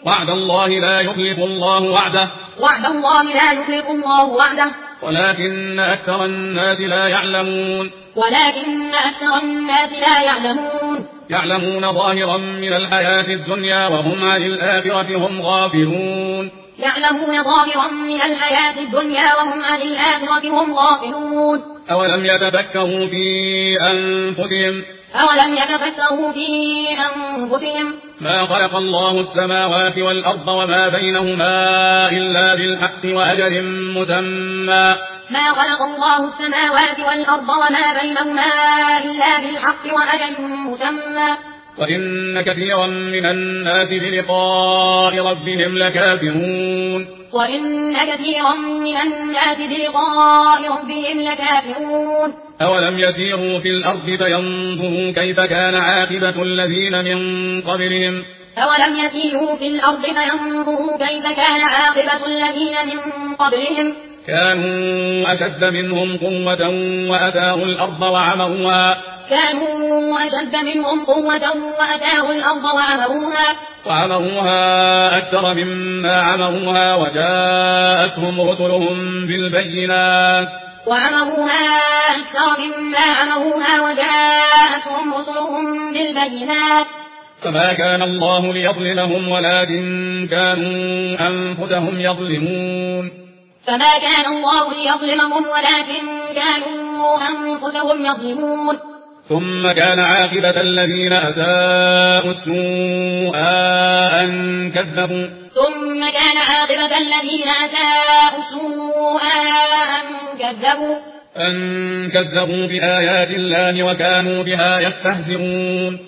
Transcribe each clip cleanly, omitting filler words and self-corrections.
وعد الله لا يخلف الله وعده وعد الله لا يخلف الله وعده ولكن أكثر الناس لا يعلمون يعلمون ظاهرا من الحياة الدنيا وهم عن الآخرة هم غافلون أولم يتفكروا في أنفسهم ما خلق الله السماوات والأرض وما بينهما إلا بالحق وأجل مسمى وإن كثيرا من الناس بلقاء ربهم لكافرون أولم يسيروا في الأرض فينظروا كيف كان عاقبة الذين من قبلهم كانوا أشد منهم قوة وأتاهم الأرض وعمروها أكثر مما عمروها وجاءتهم رسلهم بالبينات فما كان الله ليظلمهم ولكن كانوا أنفسهم يظلمون ثم كان عاقبة الذين أساءوا السوء أن كذبوا بآيات الله وكانوا بها يستهزئون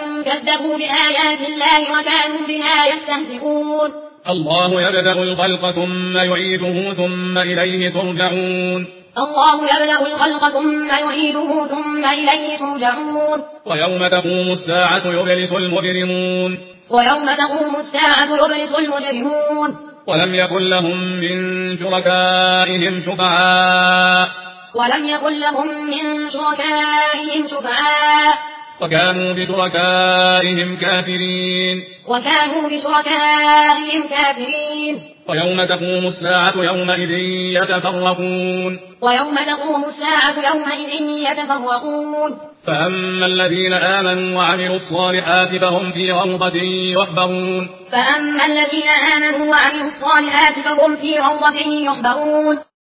الله يبدأ الخلق ثم يعيده ثم إليه ترجعون ويوم تقوم الساعة يبلس المجرمون ولم يكن لهم من شركائهم شفعاء وكانوا بشركائهم كافرين ويوم تقوم الساعة يومئذ يتفرقون فأما الذين آمنوا وعملوا الصالحات فهم في روضة يحبرون